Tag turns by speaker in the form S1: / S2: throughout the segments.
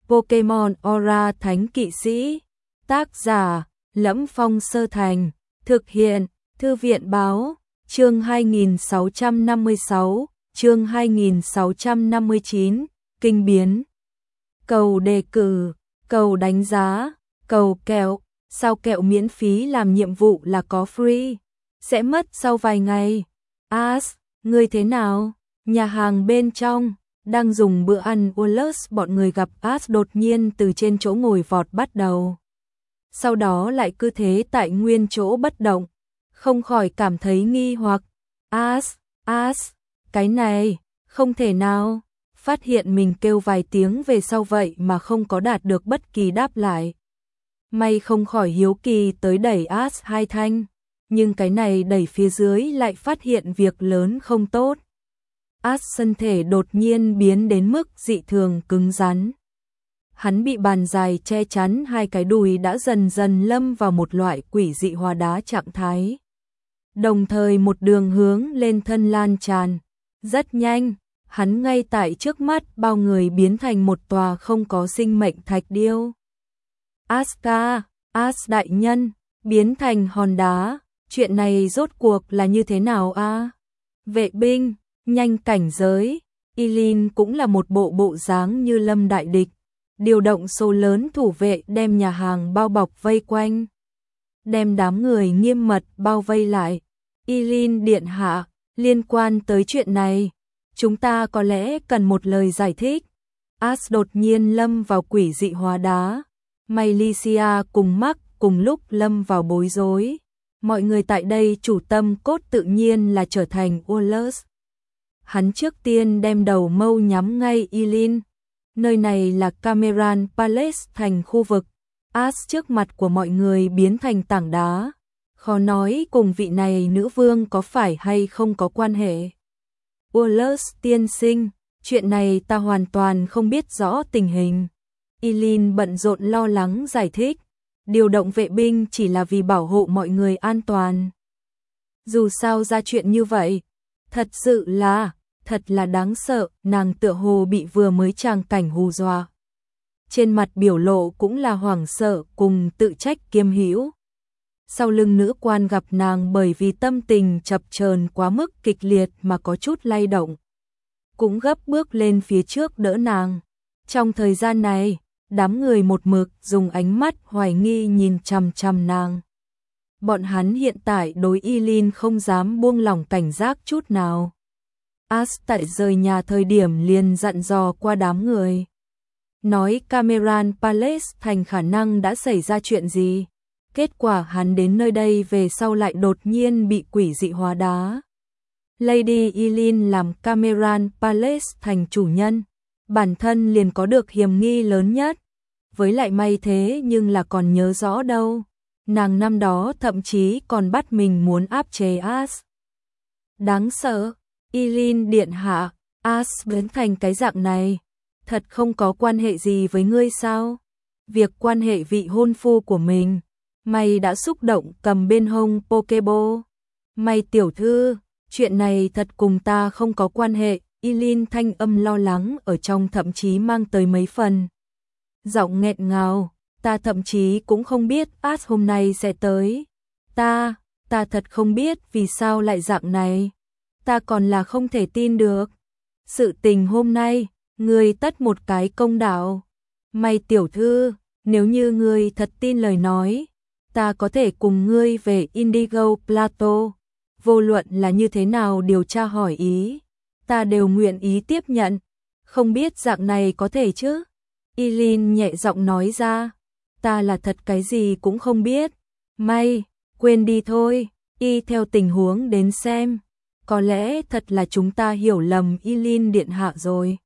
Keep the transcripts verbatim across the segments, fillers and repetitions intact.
S1: Pokemon Aura Thánh Kỵ Sĩ. Tác giả: Lẫm Phong Sơ Thành. Thực hiện: Thư viện báo. Chương hai nghìn sáu trăm năm mươi sáu, chương hai nghìn sáu trăm năm mươi chín, kinh biến. Cầu đề cử, cầu đánh giá, cầu kẹo. Sao kẹo miễn phí làm nhiệm vụ là có free, sẽ mất sau vài ngày. As, ngươi thế nào? Nhà hàng bên trong đang dùng bữa ăn, Wallace bọn người gặp As đột nhiên từ trên chỗ ngồi vọt bắt đầu. Sau đó lại cứ thế tại nguyên chỗ bất động, không khỏi cảm thấy nghi hoặc. As, As, cái này, không thể nào. Phát hiện mình kêu vài tiếng về sau vậy mà không có đạt được bất kỳ đáp lại. May không khỏi hiếu kỳ tới đẩy As hai thanh, nhưng cái này đẩy phía dưới lại phát hiện việc lớn không tốt. As thân thể đột nhiên biến đến mức dị thường cứng rắn. Hắn bị bàn dài che chắn hai cái đùi đã dần dần lâm vào một loại quỷ dị hóa đá trạng thái. Đồng thời một đường hướng lên thân lan tràn. Rất nhanh, hắn ngay tại trước mắt bao người biến thành một tòa không có sinh mệnh thạch điêu. Aska, As đại nhân, biến thành hòn đá, chuyện này rốt cuộc là như thế nào a? À? Vệ binh, nhanh cảnh giới. Eileen cũng là một bộ bộ dáng như lâm đại địch, điều động số lớn thủ vệ đem nhà hàng bao bọc vây quanh, đem đám người nghiêm mật bao vây lại. Eileen điện hạ, liên quan tới chuyện này, chúng ta có lẽ cần một lời giải thích. As đột nhiên lâm vào quỷ dị hóa đá. Malaysia cùng Mark cùng lúc lâm vào bối rối. Mọi người tại đây chủ tâm cốt tự nhiên là trở thành Wallace. Hắn trước tiên đem đầu mâu nhắm ngay Eileen. Nơi này là Cameron Palace thành khu vực. As trước mặt của mọi người biến thành tảng đá. Khó nói cùng vị này nữ vương có phải hay không có quan hệ. Wallace tiên sinh, chuyện này ta hoàn toàn không biết rõ tình hình. Eileen bận rộn lo lắng giải thích, điều động vệ binh chỉ là vì bảo hộ mọi người an toàn. Dù sao ra chuyện như vậy, thật sự là, thật là đáng sợ, nàng tựa hồ bị vừa mới tràng cảnh hù dọa. Trên mặt biểu lộ cũng là hoảng sợ cùng tự trách kiêm hữu. Sau lưng nữ quan gặp nàng bởi vì tâm tình chập chờn quá mức kịch liệt mà có chút lay động, cũng gấp bước lên phía trước đỡ nàng. Trong thời gian này, đám người một mực dùng ánh mắt hoài nghi nhìn chằm chằm nàng. Bọn hắn hiện tại đối Eileen không dám buông lỏng cảnh giác chút nào. As tại rời nhà thời điểm liền dặn dò qua đám người, nói Cameron Palace thành khả năng đã xảy ra chuyện gì. Kết quả hắn đến nơi đây về sau lại đột nhiên bị quỷ dị hóa đá. Lady Eileen làm Cameron Palace thành chủ nhân, bản thân liền có được hiểm nghi lớn nhất. Với lại may thế nhưng là còn nhớ rõ đâu. Nàng năm đó thậm chí còn bắt mình muốn áp chế As. Đáng sợ, Eileen điện hạ, As biến thành cái dạng này, thật không có quan hệ gì với ngươi sao? Việc quan hệ vị hôn phu của mình, mày đã xúc động cầm bên hông Pokeball. Mày tiểu thư, chuyện này thật cùng ta không có quan hệ. Eileen thanh âm lo lắng ở trong thậm chí mang tới mấy phần giọng nghẹn ngào, ta thậm chí cũng không biết As hôm nay sẽ tới. Ta, ta thật không biết vì sao lại dạng này. Ta còn là không thể tin được. Sự tình hôm nay, ngươi tất một cái công đạo. Mày tiểu thư, nếu như ngươi thật tin lời nói, ta có thể cùng ngươi về Indigo Plateau. Vô luận là như thế nào điều tra hỏi ý, ta đều nguyện ý tiếp nhận. Không biết dạng này có thể chứ? Eileen nhẹ giọng nói ra, ta là thật cái gì cũng không biết. May, quên đi thôi, y theo tình huống đến xem. Có lẽ thật là chúng ta hiểu lầm Eileen điện hạ rồi.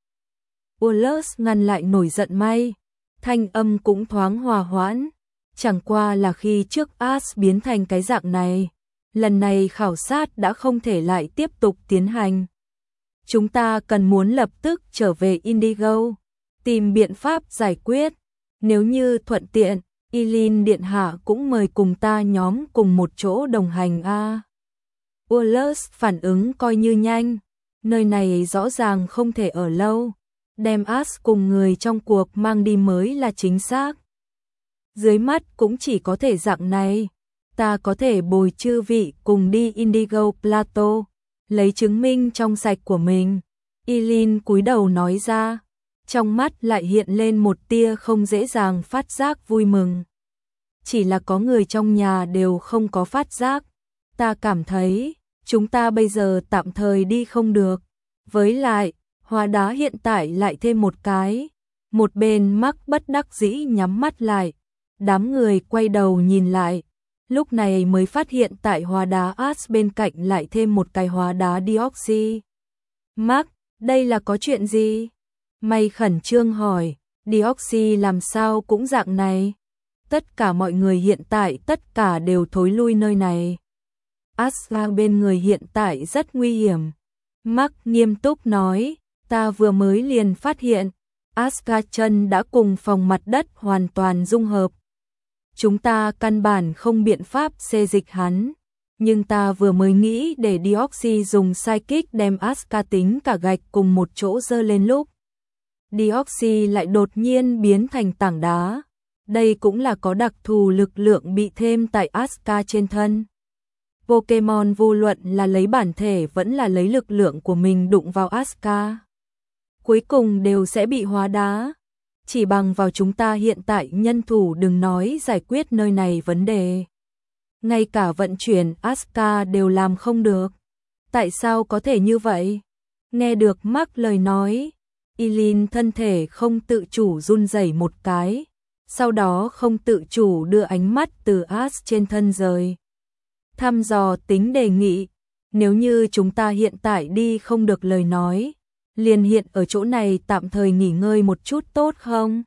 S1: Wallace ngăn lại nổi giận May, thanh âm cũng thoáng hòa hoãn. Chẳng qua là khi trước As biến thành cái dạng này, lần này khảo sát đã không thể lại tiếp tục tiến hành. Chúng ta cần muốn lập tức trở về Indigo, tìm biện pháp giải quyết. Nếu như thuận tiện, Eileen điện hạ cũng mời cùng ta nhóm cùng một chỗ đồng hành a. À. Wallace phản ứng coi như nhanh, nơi này rõ ràng không thể ở lâu. đem Ash cùng người trong cuộc mang đi mới là chính xác. Dưới mắt cũng chỉ có thể dạng này, ta có thể bồi chư vị cùng đi Indigo Plateau, lấy chứng minh trong sạch của mình. Eileen cúi đầu nói ra, trong mắt lại hiện lên một tia không dễ dàng phát giác vui mừng. Chỉ là có người trong nhà đều không có phát giác, ta cảm thấy, chúng ta bây giờ tạm thời đi không được. Với lại, hóa đá hiện tại lại thêm một cái. Một bên Mark bất đắc dĩ nhắm mắt lại. Đám người quay đầu nhìn lại. Lúc này mới phát hiện tại hóa đá Ash bên cạnh lại thêm một cái hóa đá Deoxy. Mark, đây là có chuyện gì? May khẩn trương hỏi, Deoxy làm sao cũng dạng này. Tất cả mọi người hiện tại tất cả đều thối lui nơi này. Asuka bên người hiện tại rất nguy hiểm. Mark nghiêm túc nói, ta vừa mới liền phát hiện, Asuka chân đã cùng phòng mặt đất hoàn toàn dung hợp. Chúng ta căn bản không biện pháp xê dịch hắn, nhưng ta vừa mới nghĩ để Deoxy dùng psychic đem Asuka tính cả gạch cùng một chỗ dơ lên lúc. Deoxy lại đột nhiên biến thành tảng đá. Đây cũng là có đặc thù lực lượng bị thêm tại Asuka trên thân. Pokemon vô luận là lấy bản thể vẫn là lấy lực lượng của mình đụng vào Asuka, cuối cùng đều sẽ bị hóa đá. Chỉ bằng vào chúng ta hiện tại nhân thủ đừng nói giải quyết nơi này vấn đề. Ngay cả vận chuyển Asuka đều làm không được. Tại sao có thể như vậy? Nghe được Mark lời nói, Eileen thân thể không tự chủ run rẩy một cái, sau đó không tự chủ đưa ánh mắt từ Ash trên thân rời. Thăm dò tính đề nghị, nếu như chúng ta hiện tại đi không được lời nói, liền hiện ở chỗ này tạm thời nghỉ ngơi một chút tốt không?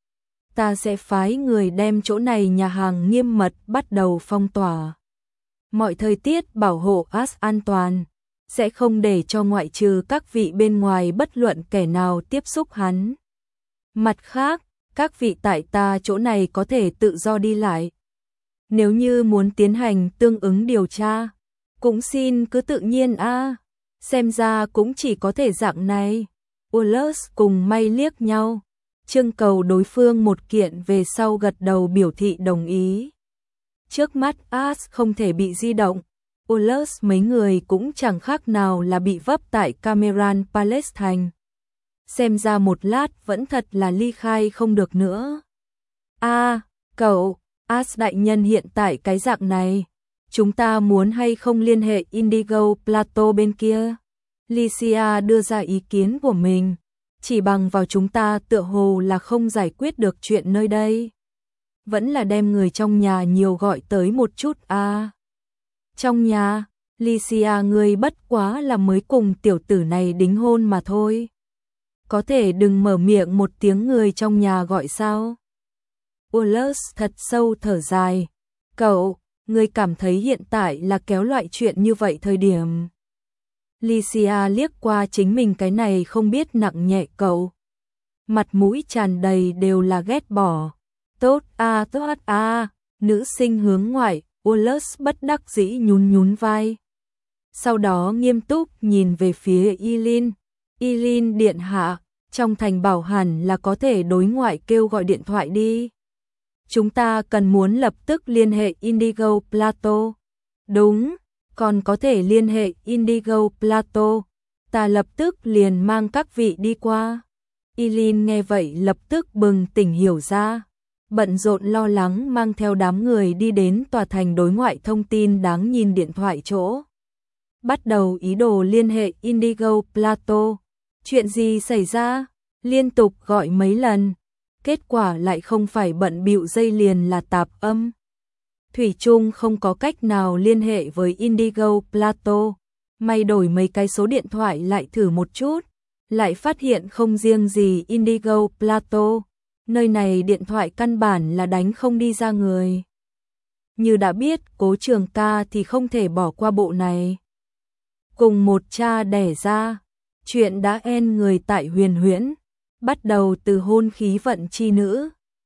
S1: Ta sẽ phái người đem chỗ này nhà hàng nghiêm mật bắt đầu phong tỏa. Mọi thời tiết bảo hộ Ash an toàn, sẽ không để cho ngoại trừ các vị bên ngoài bất luận kẻ nào tiếp xúc hắn. Mặt khác, các vị tại ta chỗ này có thể tự do đi lại. Nếu như muốn tiến hành tương ứng điều tra, cũng xin cứ tự nhiên a. À. Xem ra cũng chỉ có thể dạng này. Ullus cùng May liếc nhau, trưng cầu đối phương một kiện về sau gật đầu biểu thị đồng ý. Trước mắt Ash không thể bị di động, Ullus mấy người cũng chẳng khác nào là bị vấp tại Cameron Palace thành. Xem ra một lát vẫn thật là ly khai không được nữa. A, à, cậu, Ash đại nhân hiện tại cái dạng này, chúng ta muốn hay không liên hệ Indigo Plateau bên kia? Lycia đưa ra ý kiến của mình, chỉ bằng vào chúng ta tựa hồ là không giải quyết được chuyện nơi đây. Vẫn là đem người trong nhà nhiều gọi tới một chút a. À. Trong nhà, Lycia ngươi bất quá là mới cùng tiểu tử này đính hôn mà thôi. Có thể đừng mở miệng một tiếng người trong nhà gọi sao? Ullus thật sâu thở dài. Cậu, ngươi cảm thấy hiện tại là kéo loại chuyện như vậy thời điểm. Lycia liếc qua chính mình cái này không biết nặng nhẹ cậu. Mặt mũi tràn đầy đều là ghét bỏ. Tốt a tốt a, à, nữ sinh hướng ngoại, Ullus bất đắc dĩ nhún nhún vai. Sau đó nghiêm túc nhìn về phía Eileen. Eileen điện hạ, trong thành bảo hẳn là có thể đối ngoại kêu gọi điện thoại đi. Chúng ta cần muốn lập tức liên hệ Indigo Plateau. Đúng, còn có thể liên hệ Indigo Plateau. Ta lập tức liền mang các vị đi qua. Eileen nghe vậy lập tức bừng tỉnh hiểu ra. Bận rộn lo lắng mang theo đám người đi đến tòa thành đối ngoại thông tin đáng nhìn điện thoại chỗ. Bắt đầu ý đồ liên hệ Indigo Plateau. Chuyện gì xảy ra? Liên tục gọi mấy lần. Kết quả lại không phải bận bịu dây liền là tạp âm. Thủy chung không có cách nào liên hệ với Indigo Plateau. May đổi mấy cái số điện thoại lại thử một chút. Lại phát hiện không riêng gì Indigo Plateau. Nơi này điện thoại căn bản là đánh không đi ra người. Như đã biết Cố Trường Ca thì không thể bỏ qua bộ này. Cùng một cha đẻ ra, chuyện đã en người tại Huyền Huyễn, bắt đầu từ hôn khí vận chi nữ,